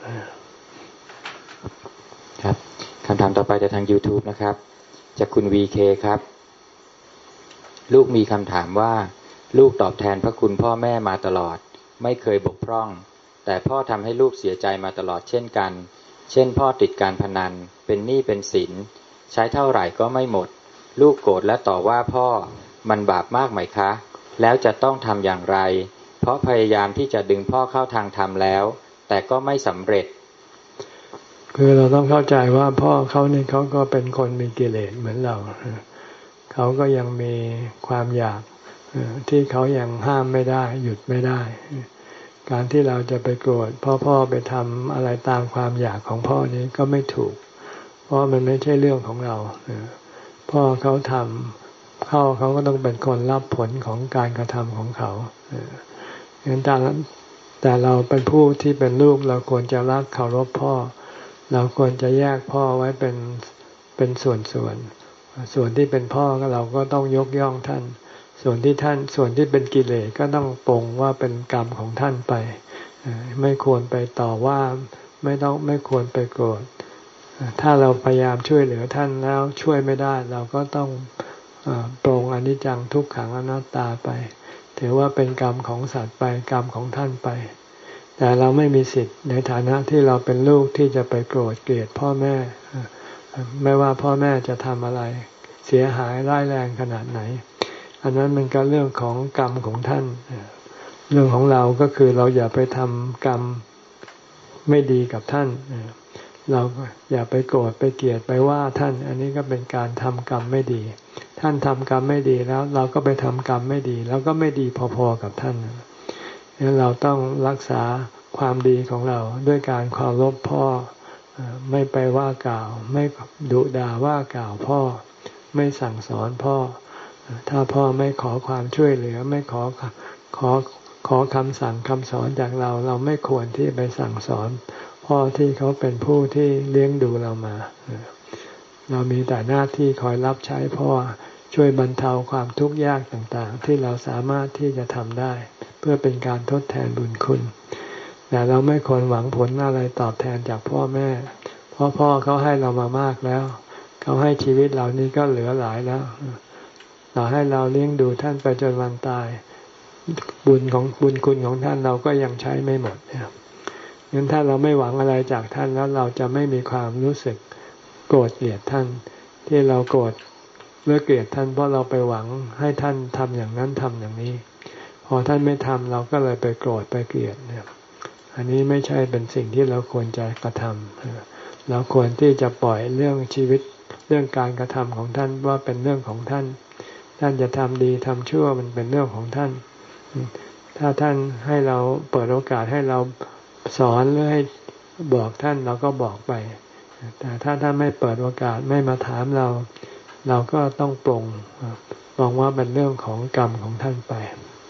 ครับคำถามต่อไปจากทาง YouTube นะครับจากคุณ วี เค ครับลูกมีคำถามว่าลูกตอบแทนพระคุณพ่อแม่มาตลอดไม่เคยบกพร่องแต่พ่อทำให้ลูกเสียใจมาตลอดเช่นกันเช่นพ่อติดการพนันเป็นหนี้เป็นสินใช้เท่าไหร่ก็ไม่หมดลูกโกรธและต่อว่าพ่อมันบาปมากไหมคะแล้วจะต้องทำอย่างไรเพราะพยายามที่จะดึงพ่อเข้าทางธรรมแล้วแต่ก็ไม่สำเร็จคือเราต้องเข้าใจว่าพ่อเขาเนี่ยเขาก็เป็นคนมีกิเลสเหมือนเราเขาก็ยังมีความอยากที่เขายังห้ามไม่ได้หยุดไม่ได้การที่เราจะไปโกรธพ่อพ่อไปทำอะไรตามความอยากของพ่อนี้ก็ไม่ถูกเพราะมันไม่ใช่เรื่องของเราพ่อเขาทำเขาเขาก็ต้องเป็นคนรับผลของการกระทำของเขาดังนั้นแต่เราเป็นผู้ที่เป็นลูกเราควรจะรักเคารพพ่อเราควรจะแยกพ่อไว้เป็นเป็นส่วนส่วนส่วนที่เป็นพ่อก็เราก็ต้องยกย่องท่านส่วนที่ท่านส่วนที่เป็นกิเลสก็ต้องปรงว่าเป็นกรรมของท่านไปไม่ควรไปต่อว่าไม่ต้องไม่ควรไปโกรธถ้าเราพยายามช่วยเหลือท่านแล้วช่วยไม่ได้เราก็ต้องปรงอนิจจังทุกขังอนัตตาไปถือว่าเป็นกรรมของสัตว์ไปกรรมของท่านไปแต่เราไม่มีสิทธิ์ในฐานะที่เราเป็นลูกที่จะไปโกรธเกลียดพ่อแม่ไม่ว่าพ่อแม่จะทำอะไรเสียหายร้ายแรงขนาดไหนอันนั้นมันก็เรื่องของกรรมของท่านเรื่องของเราก็คือเราอย่าไปทำกรรมไม่ดีกับท่านเราอย่าไปโกรธไปเกลียดไปว่าท่านอันนี้ก็เป็นการทำกรรมไม่ดีท่านทำกรรมไม่ดีแล้วเราก็ไปทำกรรมไม่ดีแล้วก็ไม่ดีพอๆกับท่านงั้นเราต้องรักษาความดีของเราด้วยการเคารพพ่อไม่ไปว่ากล่าวไม่ดุด่าว่ากล่าวพ่อไม่สั่งสอนพ่อถ้าพ่อไม่ขอความช่วยเหลือไม่ขอขอขอคำสั่งคำสอนจากเราเราไม่ควรที่ไปสั่งสอนพ่อที่เขาเป็นผู้ที่เลี้ยงดูเรามาเรามีแต่หน้าที่คอยรับใช้พ่อช่วยบรรเทาความทุกข์ยากต่างๆที่เราสามารถที่จะทำได้เพื่อเป็นการทดแทนบุญคุณแต่เราไม่ควรหวังผลอะไรตอบแทนจากพ่อแม่เพราะพ่อเขาให้เรามามากแล้วเขาให้ชีวิตเรานี้ก็เหลือหลายแล้วต่อให้เราเลี้ยงดูท่านไปจนวันตายบุญของบุญคุณของท่านเราก็ยังใช้ไม่หมดนะครับงั้นถ้าเราไม่หวังอะไรจากท่านแล้วเราจะไม่มีความรู้สึกโกรธเกลียดท่านที่เราโกรธหรือเกลียดท่านเพราะเราไปหวังให้ท่านทำอย่างนั้นทำอย่างนี้พอท่านไม่ทำเราก็เลยไปโกรธไปเกลียดเนี่ยอันนี้ไม่ใช่เป็นสิ่งที่เราควรจะกระทำเราควรที่จะปล่อยเรื่องชีวิตเรื่องการกระทำของท่านว่าเป็นเรื่องของท่านท่านจะทำดีทำชั่วมันเป็นเรื่องของท่านถ้าท่านให้เราเปิดโอกาสให้เราสอนหรือให้บอกท่านเราก็บอกไปแต่ถ้าท่านไม่เปิดโอกาสไม่มาถามเราเราก็ต้องปลงมองว่าเป็นเรื่องของกรรมของท่านไป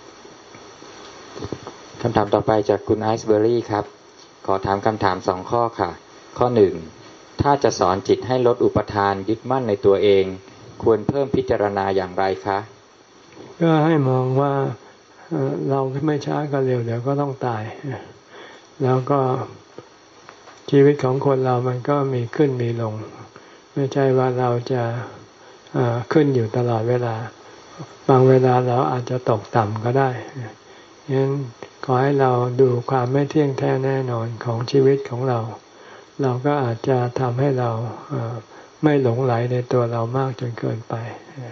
คำถามต่อไปจากคุณไอซ์เบอรี่ครับขอถามคำถามสองข้อค่ะข้อหนึ่งถ้าจะสอนจิตให้ลดอุปทานยึดมั่นในตัวเองควรเพิ่มพิจารณาอย่างไรคะก็ให้มองว่าเราไม่ช้าก็เร็วเดี๋ยวก็ต้องตายแล้วก็ชีวิตของคนเรามันก็มีขึ้นมีลงไม่ใช่ว่าเราจะขึ้นอยู่ตลอดเวลาบางเวลาเราอาจจะตกต่ำก็ได้งั้นขอให้เราดูความไม่เที่ยงแท้แน่นอนของชีวิตของเราเราก็อาจจะทำให้เราไม่หลงไหลในตัวเรามากจนเกินไป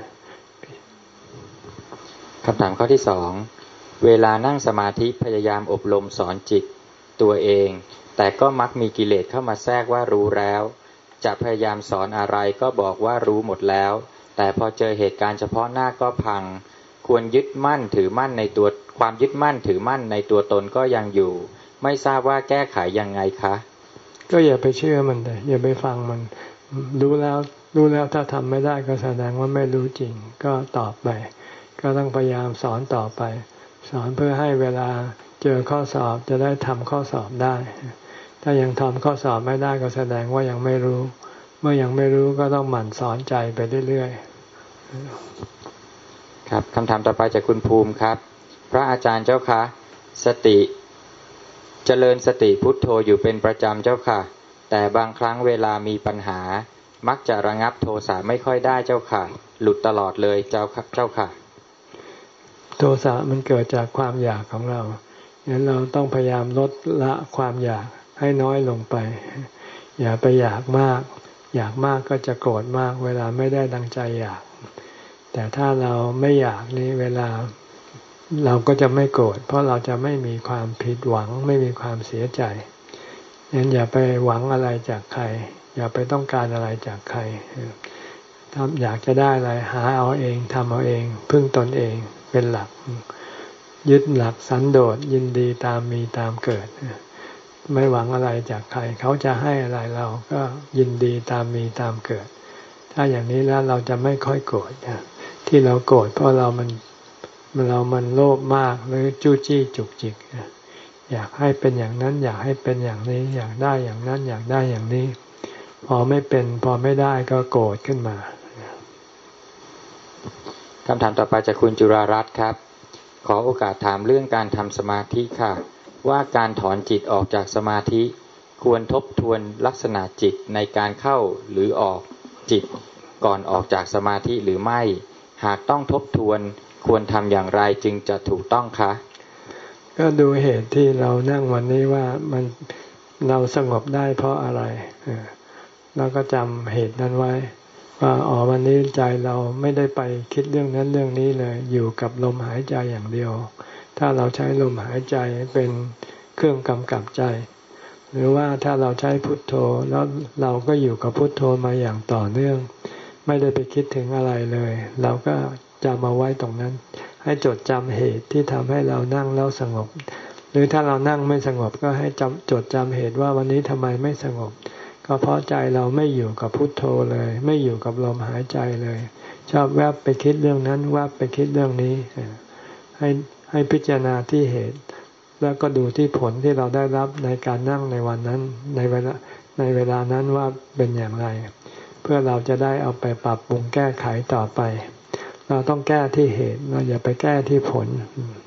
คำถามข้อที่สองเวลานั่งสมาธิพยายามอบรมสอนจิตตัวเองแต่ก็มักมีกิเลสเข้ามาแทรกว่ารู้แล้วจะพยายามสอนอะไรก็บอกว่ารู้หมดแล้วแต่พอเจอเหตุการณ์เฉพาะหน้าก็พังควรยึดมั่นถือมั่นในตัวความยึดมั่นถือมั่นในตัวตนก็ยังอยู่ไม่ทราบว่าแก้ไขยังไงคะก็อย่าไปเชื่อมันเลยอย่าไปฟังมันรู้แล้วรู้แล้วถ้าทำไม่ได้ก็แสดงว่าไม่รู้จริงก็ตอบไปก็ต้องพยายามสอนต่อไปสอนเพื่อให้เวลาเจอข้อสอบจะได้ทำข้อสอบได้ถ้ายังทำข้อสอบไม่ได้ก็แสดงว่ายังไม่รู้เมื่อยังไม่รู้ก็ต้องหมั่นสอนใจไปเรื่อยๆครับคำถามต่อไปจากคุณภูมิครับพระอาจารย์เจ้าคะสติเจริญสติพุทโธอยู่เป็นประจำเจ้าค่ะแต่บางครั้งเวลามีปัญหามักจะระงับโทสะไม่ค่อยได้เจ้าค่ะหลุดตลอดเลยเจ้าเจ้าค่ะโทสะมันเกิดจากความอยากของเรางั้นเราต้องพยายามลดละความอยากให้น้อยลงไปอย่าไปอยากมากอยากมากก็จะโกรธมากเวลาไม่ได้ดังใจอยากแต่ถ้าเราไม่อยากนี่เวลาเราก็จะไม่โกรธเพราะเราจะไม่มีความผิดหวังไม่มีความเสียใจงั้นอย่าไปหวังอะไรจากใครอย่าไปต้องการอะไรจากใครถ้าอยากจะได้อะไรหาเอาเองทำเอาเองพึ่งตนเองเป็นหลักยึดหลักสันโดษยินดีตามมีตามเกิดไม่หวังอะไรจากใครเขาจะให้อะไรเราก็ยินดีตามมีตามเกิดถ้าอย่างนี้แล้วเราจะไม่ค่อยโกรธที่เราโกรธเพราะเรามันเรามันโลภมากหรือจู้จี้จุกจิกอยากให้เป็นอย่างนั้นอยากให้เป็นอย่างนี้อยากได้อย่างนั้นอยากได้อย่างนี้พอไม่เป็นพอไม่ได้ก็โกรธขึ้นมาคำถามต่อไปจากคุณจุรารัตน์ครับขอโอกาสถามเรื่องการทำสมาธิค่ะว่าการถอนจิตออกจากสมาธิควรทบทวนลักษณะจิตในการเข้าหรือออกจิตก่อนออกจากสมาธิหรือไม่หากต้องทบทวนควรทำอย่างไรจึงจะถูกต้องคะก็ดูเหตุที่เรานั่งวันนี้ว่ามันเราสงบได้เพราะอะไรแล้วก็จำเหตุนั้นไว้ว่าอ๋อวันนี้ใจเราไม่ได้ไปคิดเรื่องนั้นเรื่องนี้เลยอยู่กับลมหายใจอย่างเดียวถ้าเราใช้ลมหายใจเป็นเครื่องกำกับใจหรือว่าถ้าเราใช้พุทโธแล้วเราก็อยู่กับพุทโธมาอย่างต่อเนื่องไม่ได้ไปคิดถึงอะไรเลยเราก็จำเอาไว้ตรงนั้นให้จดจำเหตุที่ทำให้เรานั่งแล้วสงบหรือถ้าเรานั่งไม่สงบก็ให้จำจดจำเหตุว่าวันนี้ทำไมไม่สงบก็เพราะใจเราไม่อยู่กับพุทโธเลยไม่อยู่กับลมหายใจเลยชอบแวบไปคิดเรื่องนั้นแวบไปคิดเรื่องนี้ให้ให้พิจารณาที่เหตุแล้วก็ดูที่ผลที่เราได้รับในการนั่งในวันนั้นในเวลาในเวลานั้นว่าเป็นอย่างไรเพื่อเราจะได้เอาไปปรับปรุงแก้ไขต่อไปเราต้องแก้ที่เหตุเราอย่าไปแก้ที่ผล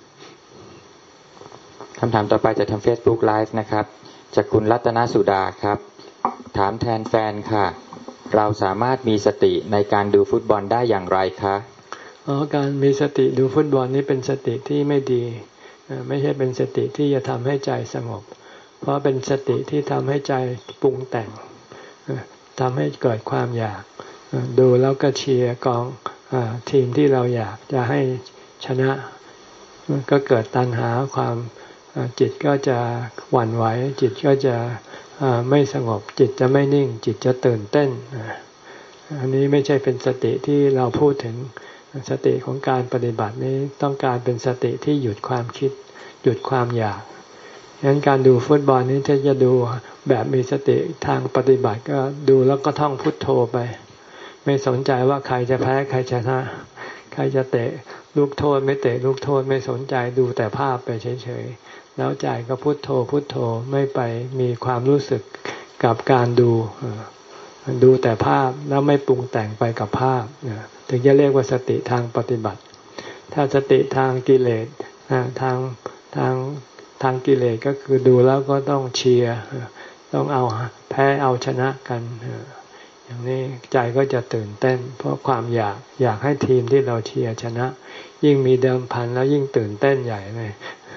คำถามต่อไปจะทำ Facebook Live นะครับจากคุณรัตนสุดาครับถามแทนแฟนค่ะเราสามารถมีสติในการดูฟุตบอลได้อย่างไรคะอ๋อการมีสติดูฟุตบอลนี้เป็นสติที่ไม่ดีไม่ใช่เป็นสติที่จะทำให้ใจสงบเพราะเป็นสติที่ทำให้ใจปรุงแต่งทำให้เกิดความอยากดูแล้วก็เชียร์กองทีมที่เราอยากจะให้ชนะก็เกิดตัณหาความจิตก็จะหวั่นไหวจิตก็จะไม่สงบจิตจะไม่นิ่งจิตจะตื่นเต้นอันนี้ไม่ใช่เป็นสติที่เราพูดถึงสติของการปฏิบัตินี้ต้องการเป็นสติที่หยุดความคิดหยุดความอยากฉะนั้นการดูฟุตบอลนี้ถ้าจะดูแบบมีสติทางปฏิบัติก็ดูแล้วก็ท่องพุทโธไปไม่สนใจว่าใครจะแพ้ใครชนะใครจะเตะลูกโทษไม่เตะลูกโทษไม่สนใจดูแต่ภาพไปเฉยๆแล้วใจก็พุทโธพุทโธไม่ไปมีความรู้สึกกับการดูดูแต่ภาพแล้วไม่ปรุงแต่งไปกับภาพถึงจะเรียกว่าสติทางปฏิบัติถ้าสติทางกิเลสทางทางทางกิเลสก็คือดูแล้วก็ต้องเชียร์ต้องเอาแพ้เอาชนะกันอย่างนี้ใจก็จะตื่นเต้นเพราะความอยากอยากให้ทีมที่เราเชียร์ชนะยิ่งมีเดิมพันแล้วยิ่งตื่นเต้นใหญ่เลย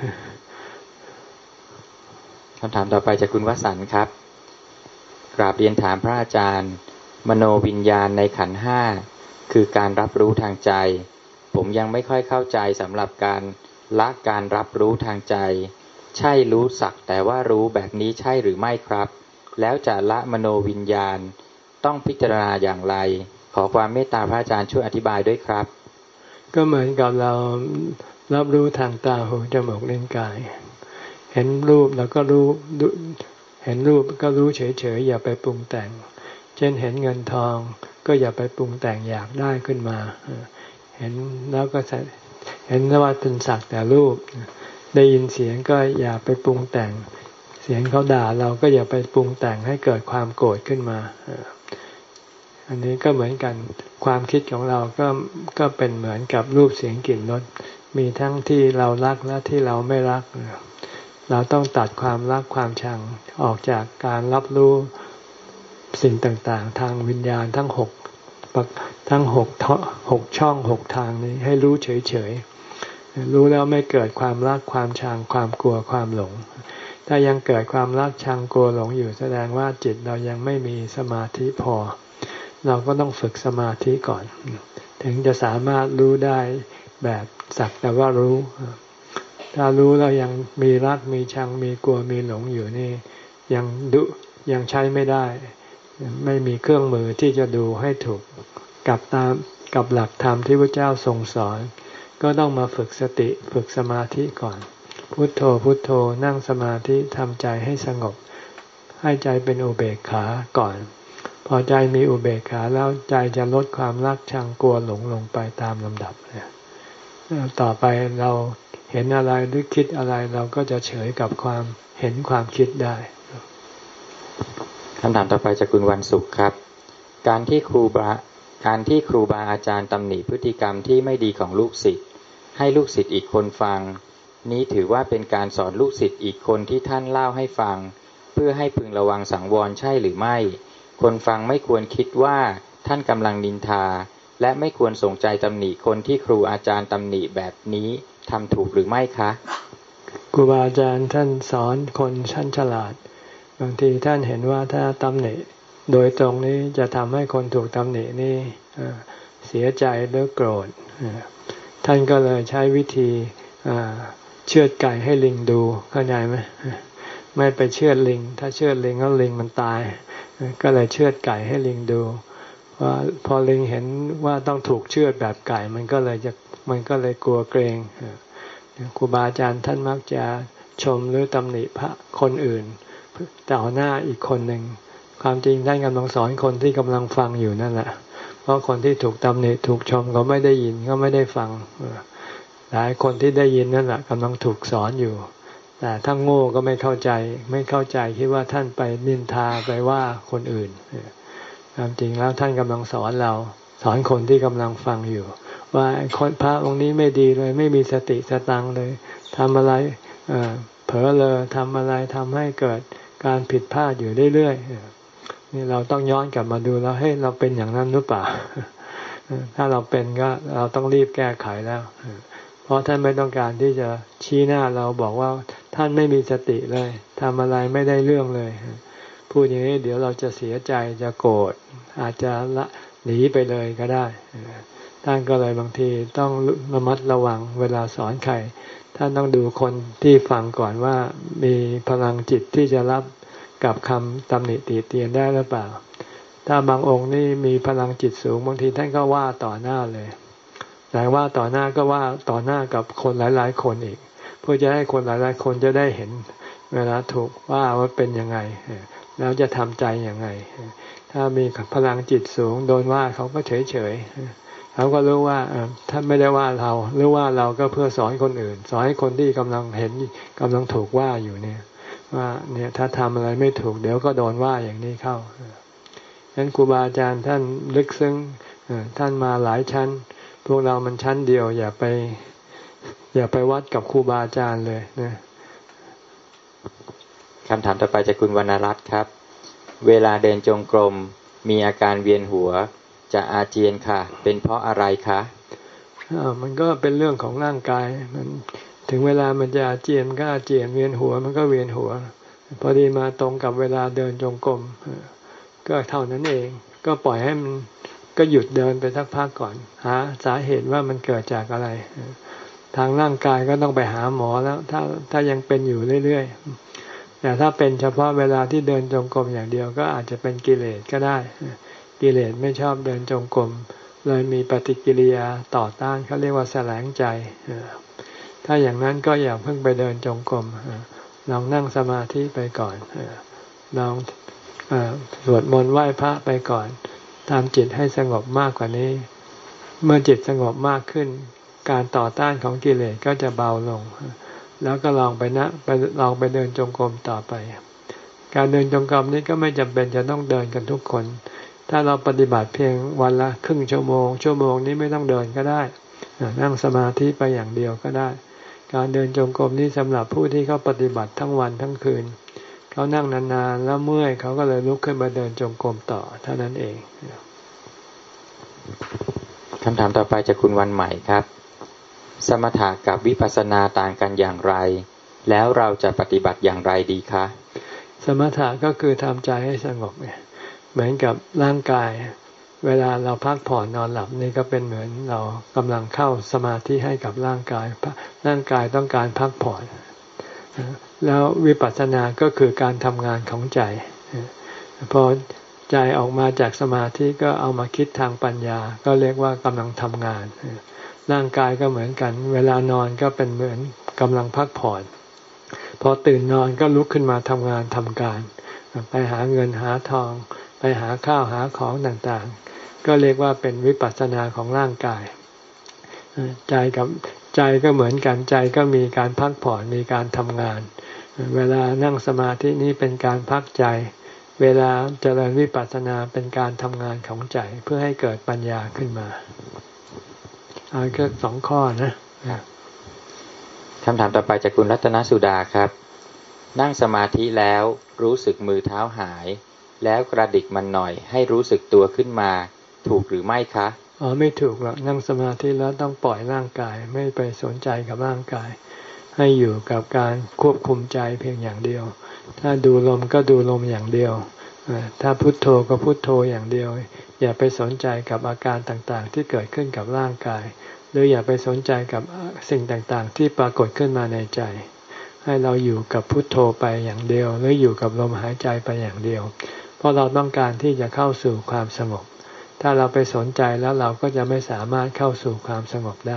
คำถามต่อไปจากคุณวสันต์ครับกราบเรียนถามพระอาจารย์มโนวิญญาณในขันธ์ห้าคือการรับรู้ทางใจผมยังไม่ค่อยเข้าใจสำหรับการละการรับรู้ทางใจใช่รู้สักแต่ว่ารู้แบบนี้ใช่หรือไม่ครับแล้วจะละมโนวิญญาณต้องพิจารณาอย่างไรขอความเมตตาพระอาจารย์ช่วยอธิบายด้วยครับก็เหมือนกับเรารับรู้ทางตาหูจมูกลิ้นกายเห็นรูปแล้วก็รู้เห็นรูปก็รู้เฉยๆอย่าไปปรุงแต่งเช่นเห็นเงินทองก็อย่าไปปรุงแต่งอยากได้ขึ้นมาเห็นแล้วก็เห็นว่าเป็นสักแต่รูปได้ยินเสียงก็อย่าไปปรุงแต่งเสียงเขาด่าเราก็อย่าไปปรุงแต่งให้เกิดความโกรธขึ้นมาอันนี้ก็เหมือนกันความคิดของเราก็ก็เป็นเหมือนกับรูปเสียงกลิ่นรสมีทั้งที่เรารักและที่เราไม่รักเราต้องตัดความรักความชังออกจากการรับรู้สิ่งต่างๆทางวิญญาณทั้งหกทั้งหกหกช่องหกทางนี้ให้รู้เฉยๆรู้แล้วไม่เกิดความรักความชังความกลัวความหลงถ้ายังเกิดความรักชังกลัวหลงอยู่แสดงว่าจิตเรายังไม่มีสมาธิพอเราก็ต้องฝึกสมาธิก่อนถึงจะสามารถรู้ได้แบบสักแต่ว่ารู้ถ้ารู้แล้วยังมีรักมีชังมีกลัวมีหลงอยู่นี่ยังดุยังใช้ไม่ได้ไม่มีเครื่องมือที่จะดูให้ถูกกับตามกับหลักธรรมที่พระเจ้าทรงสอนก็ต้องมาฝึกสติฝึกสมาธิก่อนพุทโธพุทโธนั่งสมาธิทำใจให้สงบให้ใจเป็นอุเบกขาก่อนพอใจมีอุเบกขาแล้วใจจะลดความรักชังกลัวหลงลงไปตามลำดับเนี่ยต่อไปเราเห็นอะไรหรือคิดอะไรเราก็จะเฉยกับความเห็นความคิดได้คำถามต่อไปจากคุณวันศุกร์ครับการที่ครูบาการที่ครูบาอาจารย์ตำหนิพฤติกรรมที่ไม่ดีของลูกศิษย์ให้ลูกศิษย์อีกคนฟังนี้ถือว่าเป็นการสอนลูกศิษย์อีกคนที่ท่านเล่าให้ฟังเพื่อให้พึงระวังสังวรใช่หรือไม่คนฟังไม่ควรคิดว่าท่านกำลังนินทาและไม่ควรสนใจตำหนิคนที่ครูอาจารย์ตำหนิแบบนี้ทำถูกหรือไม่คะครูบาอาจารย์ท่านสอนคนชั้นฉลาดบางทีท่านเห็นว่าถ้าตำหนิโดยตรงนี้จะทำให้คนถูกตำหนินี่เสียใจหรือโกรธท่านก็เลยใช้วิธีเชือดไก่ให้ลิงดูเข้าใจไหมไม่ไปเชือดลิงถ้าเชือดลิงแล้วลิงมันตายก็เลยเชือดไก่ให้ลิงดูว่าพอลิงเห็นว่าต้องถูกเชือดแบบไก่มันก็เลยจะมันก็เลยกลัวเกรงครูบาอาจารย์ท่านมักจะชมหรือตำหนิพระคนอื่นต่อหน้าอีกคนหนึ่งความจริงท่านกำลังสอนคนที่กำลังฟังอยู่นั่นแหละเพราะคนที่ถูกตำหนิถูกชมเขาไม่ได้ยินก็ไม่ได้ฟังหลายคนที่ได้ยินนั่นแหละกำลังถูกสอนอยู่แต่ถ้าโง่ก็ไม่เข้าใจไม่เข้าใจคิดว่าท่านไปนินทาไปว่าคนอื่นความจริงแล้วท่านกำลังสอนเราสอนคนที่กำลังฟังอยู่ว่าคนพระองค์นี้ไม่ดีเลยไม่มีสติสตังเลยทำอะไรเผลอเลยทำอะไรทำให้เกิดการผิดพลาดอยู่เรื่อยๆนี่เราต้องย้อนกลับมาดูแล้วให้เราเป็นอย่างนั้นหรือเปล่าถ้าเราเป็นก็เราต้องรีบแก้ไขแล้วเพราะท่านไม่ต้องการที่จะชี้หน้าเราบอกว่าท่านไม่มีสติเลยทำอะไรไม่ได้เรื่องเลยพูดอย่างนี้เดี๋ยวเราจะเสียใจจะโกรธอาจจะละหนีไปเลยก็ได้ท่านก็เลยบางทีต้องระมัดระวังเวลาสอนใครท่านต้องดูคนที่ฟังก่อนว่ามีพลังจิตที่จะรับกับคำตำหนิติเตียนได้หรือเปล่าถ้าบางองค์นี่มีพลังจิตสูงบางทีท่านก็ว่าต่อหน้าเลยแต่ว่าต่อหน้าก็ว่าต่อหน้ากับคนหลายๆคนอีกเพื่อจะให้คนหลายๆคนจะได้เห็นเวลาถูกว่าว่าเป็นยังไงแล้วจะทำใจยังไงถ้ามีพลังจิตสูงโดนว่าเขาก็เฉยๆเขาก็รู้ว่าท่านไม่ได้ว่าเราหรือว่าเราก็เพื่อสอนคนอื่นสอนให้คนที่กำลังเห็นกำลังถูกว่าอยู่เนี่ยว่าเนี่ยถ้าทำอะไรไม่ถูกเดี๋ยวก็โดนว่าอย่างนี้เข้าฉะนั้นครูบาอาจารย์ท่านลึกซึ้งท่านมาหลายชั้นพวกเรามันชั้นเดียวอย่าไปอย่าไปวัดกับครูบาอาจารย์เลยนะคำถามต่อไปจากคุณวรรณรัตน์ครับเวลาเดินจงกรมมีอาการเวียนหัวจะอาเจียนค่ะเป็นเพราะอะไรคะอ่ามันก็เป็นเรื่องของร่างกายมันถึงเวลามันจะอาเจียนก็อาเจียนเวียนหัวมันก็เวียนหัวพอดีมาตรงกับเวลาเดินจงกรมก็เท่านั้นเองก็ปล่อยให้มันก็หยุดเดินไปสักพักก่อนหาสาเหตุว่ามันเกิดจากอะไรทางร่างกายก็ต้องไปหาหมอแล้วถ้าถ้ายังเป็นอยู่เรื่อยๆแต่ถ้าเป็นเฉพาะเวลาที่เดินจงกรมอย่างเดียวก็อาจจะเป็นกิเลสก็ได้กิเลสไม่ชอบเดินจงกรมเลยมีปฏิกิริยาต่อต้านเขาเรียกว่าแสลงใจถ้าอย่างนั้นก็อย่าเพิ่งไปเดินจงกรมลองนั่งสมาธิไปก่อนลองสวดมนต์ไหว้พระไปก่อนทำจิตให้สงบมากกว่านี้เมื่อจิตสงบมากขึ้นการต่อต้านของกิเลสก็จะเบาลงแล้วก็ลองไปนะไปลองไปเดินจงกรมต่อไปการเดินจงกรมนี้ก็ไม่จำเป็นจะต้องเดินกันทุกคนถ้าถ้าเราปฏิบัติเพียงวันละครึ่งชั่วโมงชั่วโมงนี้ไม่ต้องเดินก็ได้นั่งสมาธิไปอย่างเดียวก็ได้การเดินจงกรมนี่สำหรับผู้ที่เขาปฏิบัติทั้งวันทั้งคืนเขานั่งนานๆแล้วเมื่อยเขาก็เลยลุกขึ้นมาเดินจงกรมต่อเท่านั้นเองคำถามต่อไปจากคุณวันใหม่ครับสมถะกับวิปัสสนาต่างกันอย่างไรแล้วเราจะปฏิบัติอย่างไรดีคะสมถะก็คือทำใจให้สงบเหมือนกับร่างกายเวลาเราพักผ่อนนอนหลับนี่ก็เป็นเหมือนเรากำลังเข้าสมาธิให้กับร่างกายร่างกายต้องการพักผ่อนแล้ววิปัสสนาก็คือการทำงานของใจพอใจออกมาจากสมาธิก็เอามาคิดทางปัญญาก็เรียกว่ากำลังทำงานร่างกายก็เหมือนกันเวลานอนก็เป็นเหมือนกำลังพักผ่อนพอตื่นนอนก็ลุกขึ้นมาทำงานทำการไปหาเงินหาทองไปหาข้าวหาของต่างๆก็เรียกว่าเป็นวิปัสสนาของร่างกายใจกับใจก็เหมือนกันใจก็มีการพักผ่อนมีการทำงานเวลานั่งสมาธินี้เป็นการพักใจเวลาเจริญวิปัสสนาเป็นการทำงานของใจเพื่อให้เกิดปัญญาขึ้นมาเอาแค่สองข้อนะคำถามต่อไปจากคุณรัตนสุดาครับนั่งสมาธิแล้วรู้สึกมือเท้าหายแล้วกระดิกมันหน่อยให้รู้สึกตัวขึ้นมาถูกหรือไม่คะอ๋อไม่ถูกหรอกนั่งสมาธิแล้วต้องปล่อยร่างกายไม่ไปสนใจกับร่างกายให้อยู่กับการควบคุมใจเพียงอย่างเดียวถ้าดูลมก็ดูลมอย่างเดียวถ้าพุทโธก็พุทโธอย่างเดียวอย่าไปสนใจกับอาการต่างๆที่เกิดขึ้นกับร่างกายหรืออย่าไปสนใจกับสิ่งต่างๆที่ปรากฏขึ้นมาในใจให้เราอยู่กับพุทโธไปอย่างเดียวหรืออยู่กับลมหายใจไปอย่างเดียวเพราะเราต้องการที่จะเข้าสู่ความสงบถ้าเราไปสนใจแล้วเราก็จะไม่สามารถเข้าสู่ความสงบได้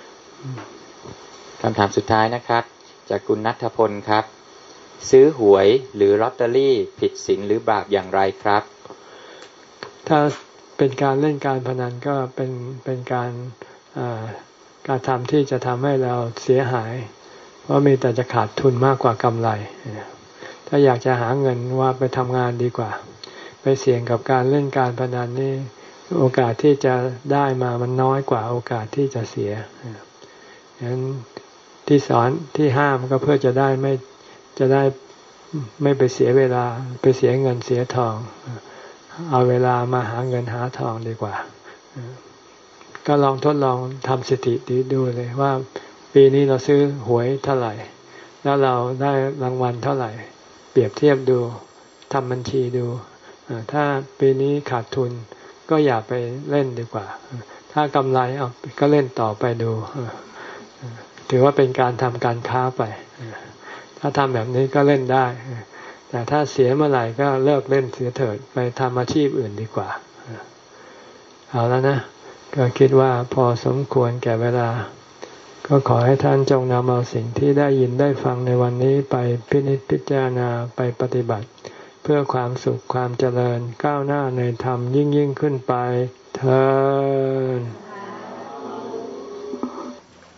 คำถามสุดท้ายนะครับจากคุณณัฐพลครับซื้อหวยหรือลอตเตอรี่ผิดศีลหรือบาปอย่างไรครับถ้าเป็นการเล่นการพนันก็เป็นเป็นการการทำที่จะทำให้เราเสียหายเพราะมีแต่จะขาดทุนมากกว่ากำไรถ้าอยากจะหาเงินว่าไปทำงานดีกว่าไปเสี่ยงกับการเล่นการพนันนี่โอกาสที่จะได้มามันน้อยกว่าโอกาสที่จะเสียฉะนั้นที่สอนที่ห้ามก็เพื่อจะได้ไม่จะได้ไม่ไปเสียเวลาไปเสียเงินเสียทองเอาเวลามาหาเงินหาทองดีกว่าก็ลองทดลองทำสถิติดูเลยว่าปีนี้เราซื้อหวยเท่าไหร่แล้วเราได้รางวัลเท่าไหร่เปรียบเทียบดูทำบัญชีดูถ้าปีนี้ขาดทุนก็อย่าไปเล่นดีกว่าถ้ากำไรเอาก็เล่นต่อไปดูถือว่าเป็นการทำการค้าไปถ้าทำแบบนี้ก็เล่นได้แต่ถ้าเสียเมื่อไหร่ก็เลิกเล่นเสียเถิดไปทำอาชีพอื่นดีกว่าเอาแล้วนะก็คิดว่าพอสมควรแก่เวลาก็ขอให้ท่านจงนำเอาสิ่งที่ได้ยินได้ฟังในวันนี้ไปพินิจพิจารณาไปปฏิบัติเพื่อความสุขความเจริญก้าวหน้าในธรรมยิ่งยิ่งขึ้นไปเทอญ